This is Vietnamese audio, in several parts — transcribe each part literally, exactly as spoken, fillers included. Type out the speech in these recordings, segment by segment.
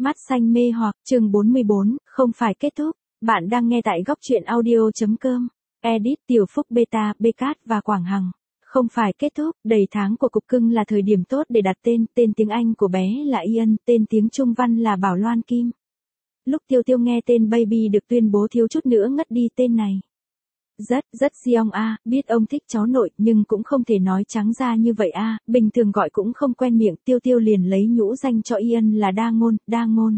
Mắt xanh mê hoặc, chương bốn mươi bốn, không phải kết thúc. Bạn đang nghe tại góc truyện audio.com. Edit Tiểu Phúc Beta, Becat và Quảng Hằng. Không phải kết thúc, đầy tháng của cục cưng là thời điểm tốt để đặt tên, tên tiếng Anh của bé là Ian, tên tiếng Trung văn là Bảo Loan Kim. Lúc Tiêu Tiêu nghe tên Baby được tuyên bố thiếu chút nữa ngất đi tên này. Rất, rất siong a, à, biết ông thích cháu nội nhưng cũng không thể nói trắng ra như vậy a, à, bình thường gọi cũng không quen miệng, Tiêu Tiêu liền lấy nhũ danh cho Ian là Đa Ngôn, Đa Ngôn.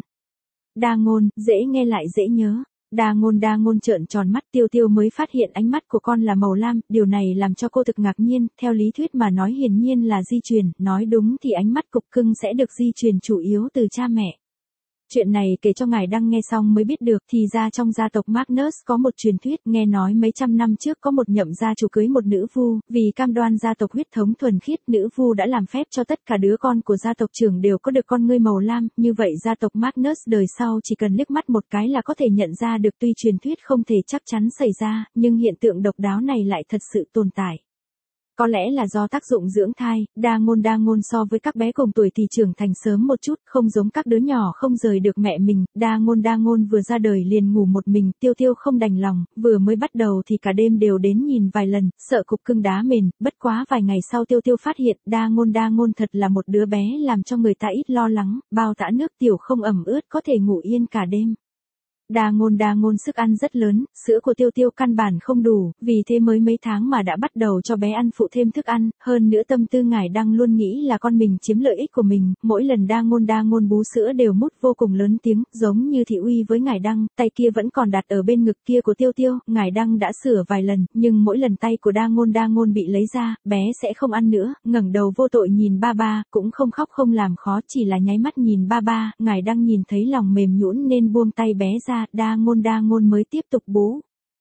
Đa Ngôn, dễ nghe lại dễ nhớ. Đa Ngôn Đa Ngôn trợn tròn mắt, Tiêu Tiêu mới phát hiện ánh mắt của con là màu lam, điều này làm cho cô thực ngạc nhiên, theo lý thuyết mà nói hiển nhiên là di truyền, nói đúng thì ánh mắt cục cưng sẽ được di truyền chủ yếu từ cha mẹ. Chuyện này kể cho ngài Đăng nghe xong mới biết được, thì ra trong gia tộc Magnus có một truyền thuyết, nghe nói mấy trăm năm trước có một nhậm gia chủ cưới một nữ vu, vì cam đoan gia tộc huyết thống thuần khiết, nữ vu đã làm phép cho tất cả đứa con của gia tộc trưởng đều có được con ngươi màu lam, như vậy gia tộc Magnus đời sau chỉ cần liếc mắt một cái là có thể nhận ra được, tuy truyền thuyết không thể chắc chắn xảy ra, nhưng hiện tượng độc đáo này lại thật sự tồn tại. Có lẽ là do tác dụng dưỡng thai, Đa Ngôn Đa Ngôn so với các bé cùng tuổi thì trưởng thành sớm một chút, không giống các đứa nhỏ không rời được mẹ mình, Đa Ngôn Đa Ngôn vừa ra đời liền ngủ một mình, Tiêu Tiêu không đành lòng, vừa mới bắt đầu thì cả đêm đều đến nhìn vài lần, sợ cục cưng đá mền, bất quá vài ngày sau Tiêu Tiêu phát hiện Đa Ngôn Đa Ngôn thật là một đứa bé làm cho người ta ít lo lắng, bao tã nước tiểu không ẩm ướt có thể ngủ yên cả đêm. Đa Ngôn Đa Ngôn sức ăn rất lớn, sữa của Tiêu Tiêu căn bản không đủ, vì thế mới mấy tháng mà đã bắt đầu cho bé ăn phụ thêm thức ăn, hơn nữa tâm tư ngài Đăng luôn nghĩ là con mình chiếm lợi ích của mình, mỗi lần Đa Ngôn Đa Ngôn bú sữa đều mút vô cùng lớn tiếng, giống như thị uy với ngài Đăng, tay kia vẫn còn đặt ở bên ngực kia của Tiêu Tiêu, ngài Đăng đã sửa vài lần, nhưng mỗi lần tay của Đa Ngôn Đa Ngôn bị lấy ra, bé sẽ không ăn nữa, ngẩng đầu vô tội nhìn ba ba, cũng không khóc không làm khó, chỉ là nháy mắt nhìn ba ba, ngài Đăng nhìn thấy lòng mềm nhũn nên buông tay bé ra. Đa Ngôn Đa Ngôn mới tiếp tục bú.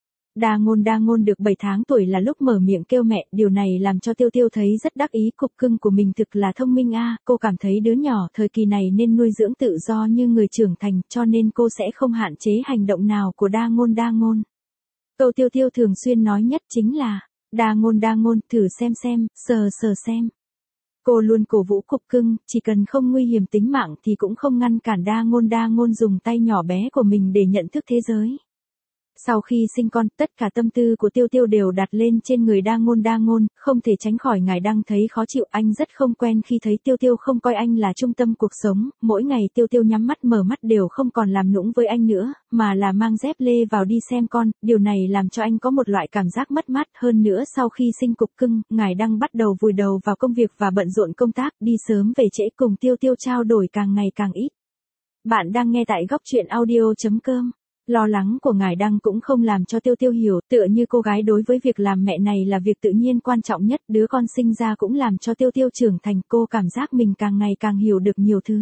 Đa Ngôn Đa Ngôn được bảy tháng tuổi là lúc mở miệng kêu mẹ, điều này làm cho Tiêu Tiêu thấy rất đắc ý, cục cưng của mình thực là thông minh a, à. Cô cảm thấy đứa nhỏ thời kỳ này nên nuôi dưỡng tự do như người trưởng thành, cho nên cô sẽ không hạn chế hành động nào của Đa Ngôn Đa Ngôn. Câu Tiêu Tiêu thường xuyên nói nhất chính là, Đa Ngôn Đa Ngôn, thử xem xem, sờ sờ xem. Cô luôn cổ vũ cục cưng, chỉ cần không nguy hiểm tính mạng thì cũng không ngăn cản Đa Ngôn Đa Ngôn dùng tay nhỏ bé của mình để nhận thức thế giới. Sau khi sinh con, tất cả tâm tư của Tiêu Tiêu đều đặt lên trên người Đa Ngôn Đa Ngôn, không thể tránh khỏi ngài Đăng thấy khó chịu, anh rất không quen khi thấy Tiêu Tiêu không coi anh là trung tâm cuộc sống, mỗi ngày Tiêu Tiêu nhắm mắt mở mắt đều không còn làm nũng với anh nữa, mà là mang dép lê vào đi xem con, điều này làm cho anh có một loại cảm giác mất mát, hơn nữa sau khi sinh cục cưng, ngài Đăng bắt đầu vùi đầu vào công việc và bận rộn công tác, đi sớm về trễ cùng Tiêu Tiêu trao đổi càng ngày càng ít. Bạn đang nghe tại góc truyện audio.com. Lo lắng của ngài Đăng cũng không làm cho Tiêu Tiêu hiểu, tựa như cô gái đối với việc làm mẹ này là việc tự nhiên quan trọng nhất, đứa con sinh ra cũng làm cho Tiêu Tiêu trưởng thành, cô cảm giác mình càng ngày càng hiểu được nhiều thứ.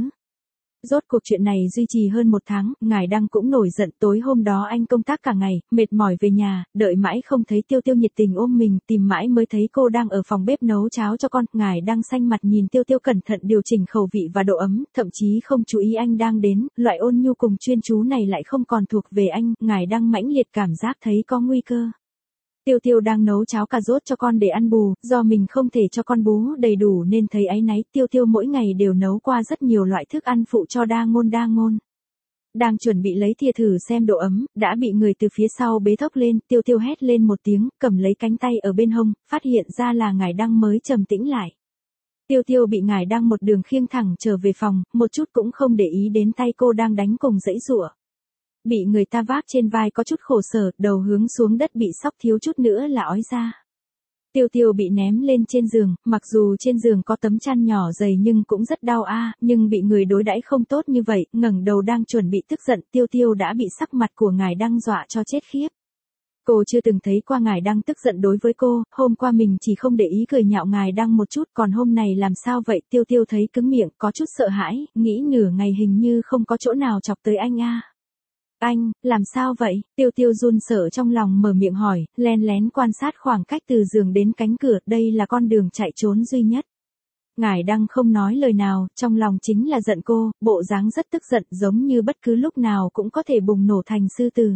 Rốt cuộc chuyện này duy trì hơn một tháng, ngài Đăng cũng nổi giận, tối hôm đó anh công tác cả ngày, mệt mỏi về nhà, đợi mãi không thấy Tiêu Tiêu nhiệt tình ôm mình, tìm mãi mới thấy cô đang ở phòng bếp nấu cháo cho con, ngài Đăng xanh mặt nhìn Tiêu Tiêu cẩn thận điều chỉnh khẩu vị và độ ấm, thậm chí không chú ý anh đang đến, loại ôn nhu cùng chuyên chú này lại không còn thuộc về anh, ngài Đăng mãnh liệt cảm giác thấy có nguy cơ. Tiêu Tiêu đang nấu cháo cà rốt cho con để ăn bù, do mình không thể cho con bú đầy đủ nên thấy áy náy, Tiêu Tiêu mỗi ngày đều nấu qua rất nhiều loại thức ăn phụ cho Đa Ngôn Đa Ngôn. Đang chuẩn bị lấy thìa thử xem độ ấm, đã bị người từ phía sau bế thốc lên, Tiêu Tiêu hét lên một tiếng, cầm lấy cánh tay ở bên hông, phát hiện ra là ngài Đăng mới trầm tĩnh lại. Tiêu Tiêu bị ngài Đăng một đường khiêng thẳng trở về phòng, một chút cũng không để ý đến tay cô đang đánh cùng giãy giụa. Bị người ta vác trên vai có chút khổ sở, đầu hướng xuống đất bị sóc thiếu chút nữa là ói ra. Tiêu Tiêu bị ném lên trên giường, mặc dù trên giường có tấm chăn nhỏ dày nhưng cũng rất đau a, à, nhưng bị người đối đãi không tốt như vậy, ngẩng đầu đang chuẩn bị tức giận, Tiêu Tiêu đã bị sắc mặt của ngài Đăng dọa cho chết khiếp. Cô chưa từng thấy qua ngài Đăng tức giận đối với cô, hôm qua mình chỉ không để ý cười nhạo ngài Đăng một chút, còn hôm này làm sao vậy, Tiêu Tiêu thấy cứng miệng, có chút sợ hãi, nghĩ nửa ngày hình như không có chỗ nào chọc tới anh a. À. Anh, làm sao vậy? Tiêu Tiêu run sợ trong lòng mở miệng hỏi, len lén quan sát khoảng cách từ giường đến cánh cửa, đây là con đường chạy trốn duy nhất. Ngài Đăng không nói lời nào, trong lòng chính là giận cô, bộ dáng rất tức giận, giống như bất cứ lúc nào cũng có thể bùng nổ thành sư tử.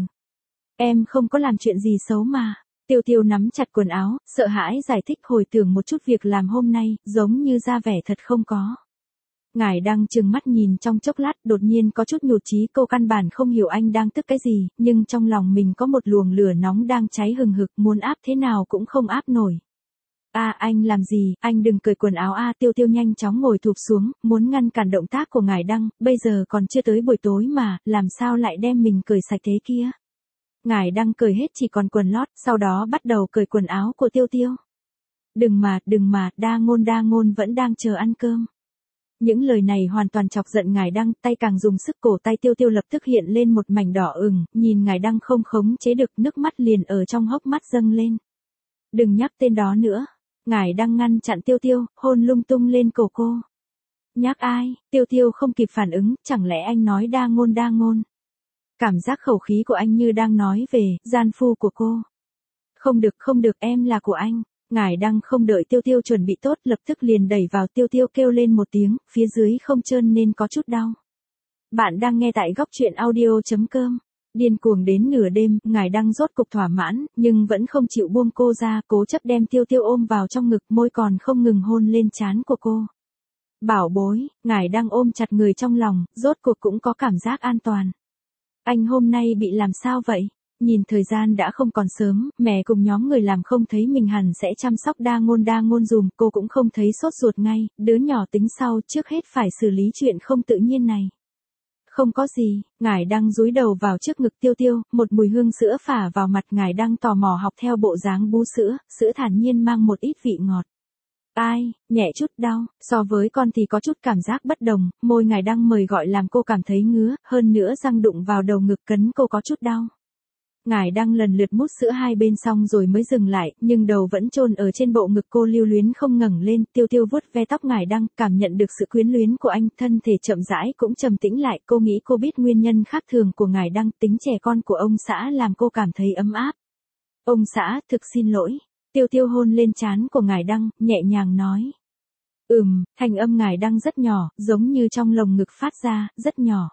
Em không có làm chuyện gì xấu mà. Tiêu Tiêu nắm chặt quần áo, sợ hãi giải thích hồi tưởng một chút việc làm hôm nay, giống như ra vẻ thật không có. Ngải Đăng trừng mắt nhìn trong chốc lát, đột nhiên có chút nhụt chí, cô căn bản không hiểu anh đang tức cái gì, nhưng trong lòng mình có một luồng lửa nóng đang cháy hừng hực, muốn áp thế nào cũng không áp nổi. A à, anh làm gì, anh đừng cởi quần áo a à, Tiêu Tiêu nhanh chóng ngồi thụp xuống, muốn ngăn cản động tác của Ngải Đăng, bây giờ còn chưa tới buổi tối mà, làm sao lại đem mình cởi sạch thế kia. Ngải Đăng cởi hết chỉ còn quần lót, sau đó bắt đầu cởi quần áo của Tiêu Tiêu. Đừng mà, đừng mà, đa ngôn đa ngôn vẫn đang chờ ăn cơm. Những lời này hoàn toàn chọc giận Ngải Đăng, tay càng dùng sức, cổ tay Tiêu Tiêu lập tức hiện lên một mảnh đỏ ửng, nhìn Ngải Đăng không khống chế được, nước mắt liền ở trong hốc mắt dâng lên. Đừng nhắc tên đó nữa. Ngải Đăng ngăn chặn Tiêu Tiêu, hôn lung tung lên cổ cô. Nhắc ai? Tiêu Tiêu không kịp phản ứng, chẳng lẽ anh nói đa ngôn đa ngôn? Cảm giác khẩu khí của anh như đang nói về gian phu của cô. Không được, không được, em là của anh. Ngải Đăng không đợi Tiêu Tiêu chuẩn bị tốt, lập tức liền đẩy vào Tiêu Tiêu, kêu lên một tiếng, phía dưới không trơn nên có chút đau. Bạn đang nghe tại góc truyện audio chấm com. Điên cuồng đến nửa đêm, Ngải Đăng rốt cục thỏa mãn, nhưng vẫn không chịu buông cô ra, cố chấp đem Tiêu Tiêu ôm vào trong ngực, môi còn không ngừng hôn lên trán của cô. Bảo bối, Ngải Đăng ôm chặt người trong lòng, rốt cuộc cũng có cảm giác an toàn. Anh hôm nay bị làm sao vậy? Nhìn thời gian đã không còn sớm, mẹ cùng nhóm người làm không thấy mình hẳn sẽ chăm sóc đa ngôn đa ngôn dùm, cô cũng không thấy sốt ruột ngay, đứa nhỏ tính sau, trước hết phải xử lý chuyện không tự nhiên này. Không có gì, Ngải Đăng dúi đầu vào trước ngực Tiêu Tiêu, một mùi hương sữa phả vào mặt, Ngải Đăng tò mò học theo bộ dáng bú sữa, sữa thản nhiên mang một ít vị ngọt. Ai, nhẹ chút đau, so với con thì có chút cảm giác bất đồng, môi Ngải Đăng mời gọi làm cô cảm thấy ngứa, hơn nữa răng đụng vào đầu ngực cấn cô có chút đau. Ngải Đăng lần lượt mút sữa hai bên xong rồi mới dừng lại, nhưng đầu vẫn chôn ở trên bộ ngực cô, lưu luyến không ngẩng lên. Tiêu Tiêu vuốt ve tóc Ngải Đăng, cảm nhận được sự quyến luyến của anh, thân thể chậm rãi cũng trầm tĩnh lại, cô nghĩ cô biết nguyên nhân khác thường của Ngải Đăng, tính trẻ con của ông xã làm cô cảm thấy ấm áp. Ông xã, thực xin lỗi. Tiêu Tiêu hôn lên trán của Ngải Đăng, nhẹ nhàng nói. Ừm, thanh âm Ngải Đăng rất nhỏ, giống như trong lồng ngực phát ra, rất nhỏ.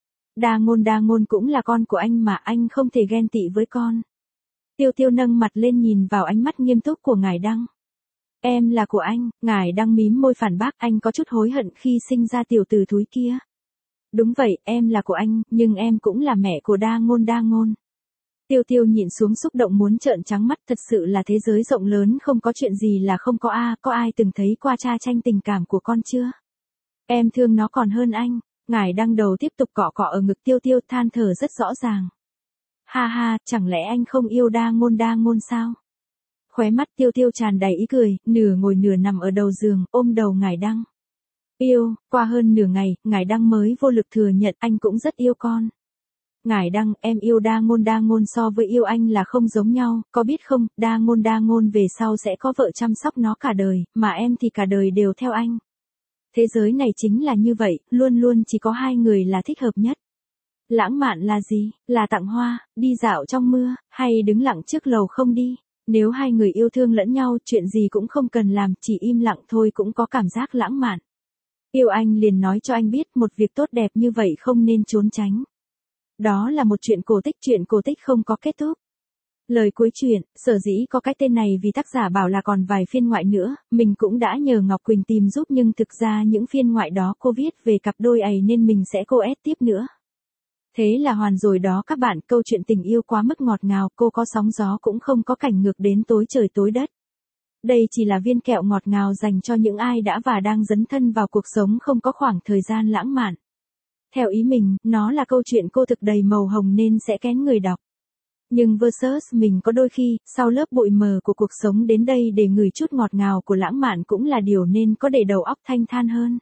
Đa ngôn đa ngôn cũng là con của anh mà, anh không thể ghen tị với con. Tiêu Tiêu nâng mặt lên nhìn vào ánh mắt nghiêm túc của Ngải Đăng. Em là của anh. Ngải Đăng mím môi phản bác, anh có chút hối hận khi sinh ra tiểu tử thúi kia. Đúng vậy, em là của anh, nhưng em cũng là mẹ của đa ngôn đa ngôn. Tiêu Tiêu nhìn xuống xúc động muốn trợn trắng mắt, thật sự là thế giới rộng lớn, không có chuyện gì là không có a, có ai từng thấy qua cha tranh tình cảm của con chưa? Em thương nó còn hơn anh. Ngải Đăng đầu tiếp tục cọ cọ ở ngực Tiêu Tiêu, than thở rất rõ ràng. Ha ha, chẳng lẽ anh không yêu đa ngôn đa ngôn sao? Khóe mắt Tiêu Tiêu tràn đầy ý cười, nửa ngồi nửa nằm ở đầu giường, ôm đầu Ngải Đăng. Yêu, qua hơn nửa ngày, Ngải Đăng mới vô lực thừa nhận anh cũng rất yêu con. Ngải Đăng, em yêu đa ngôn đa ngôn so với yêu anh là không giống nhau, có biết không, đa ngôn đa ngôn về sau sẽ có vợ chăm sóc nó cả đời, mà em thì cả đời đều theo anh. Thế giới này chính là như vậy, luôn luôn chỉ có hai người là thích hợp nhất. Lãng mạn là gì? Là tặng hoa, đi dạo trong mưa, hay đứng lặng trước lầu không đi? Nếu hai người yêu thương lẫn nhau, chuyện gì cũng không cần làm, chỉ im lặng thôi cũng có cảm giác lãng mạn. Yêu anh liền nói cho anh biết, một việc tốt đẹp như vậy không nên trốn tránh. Đó là một chuyện cổ tích, chuyện cổ tích không có kết thúc. Lời cuối chuyện, sở dĩ có cái tên này vì tác giả bảo là còn vài phiên ngoại nữa, mình cũng đã nhờ Ngọc Quỳnh tìm giúp nhưng thực ra những phiên ngoại đó cô viết về cặp đôi ấy nên mình sẽ cô ép tiếp nữa. Thế là hoàn rồi đó các bạn, câu chuyện tình yêu quá mức ngọt ngào, cô có sóng gió cũng không có cảnh ngược đến tối trời tối đất. Đây chỉ là viên kẹo ngọt ngào dành cho những ai đã và đang dấn thân vào cuộc sống không có khoảng thời gian lãng mạn. Theo ý mình, nó là câu chuyện cô thực đầy màu hồng nên sẽ kén người đọc. Nhưng versus mình có đôi khi, sau lớp bụi mờ của cuộc sống đến đây để ngửi chút ngọt ngào của lãng mạn cũng là điều nên có để đầu óc thanh thản hơn.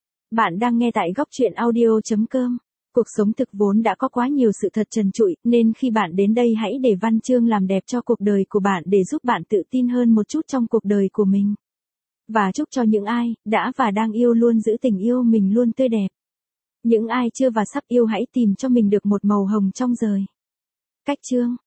Bạn đang nghe tại góc truyện audio chấm com. Cuộc sống thực vốn đã có quá nhiều sự thật trần trụi, nên khi bạn đến đây hãy để văn chương làm đẹp cho cuộc đời của bạn để giúp bạn tự tin hơn một chút trong cuộc đời của mình. Và chúc cho những ai đã và đang yêu luôn giữ tình yêu mình luôn tươi đẹp. Những ai chưa và sắp yêu hãy tìm cho mình được một màu hồng trong đời. Cách chương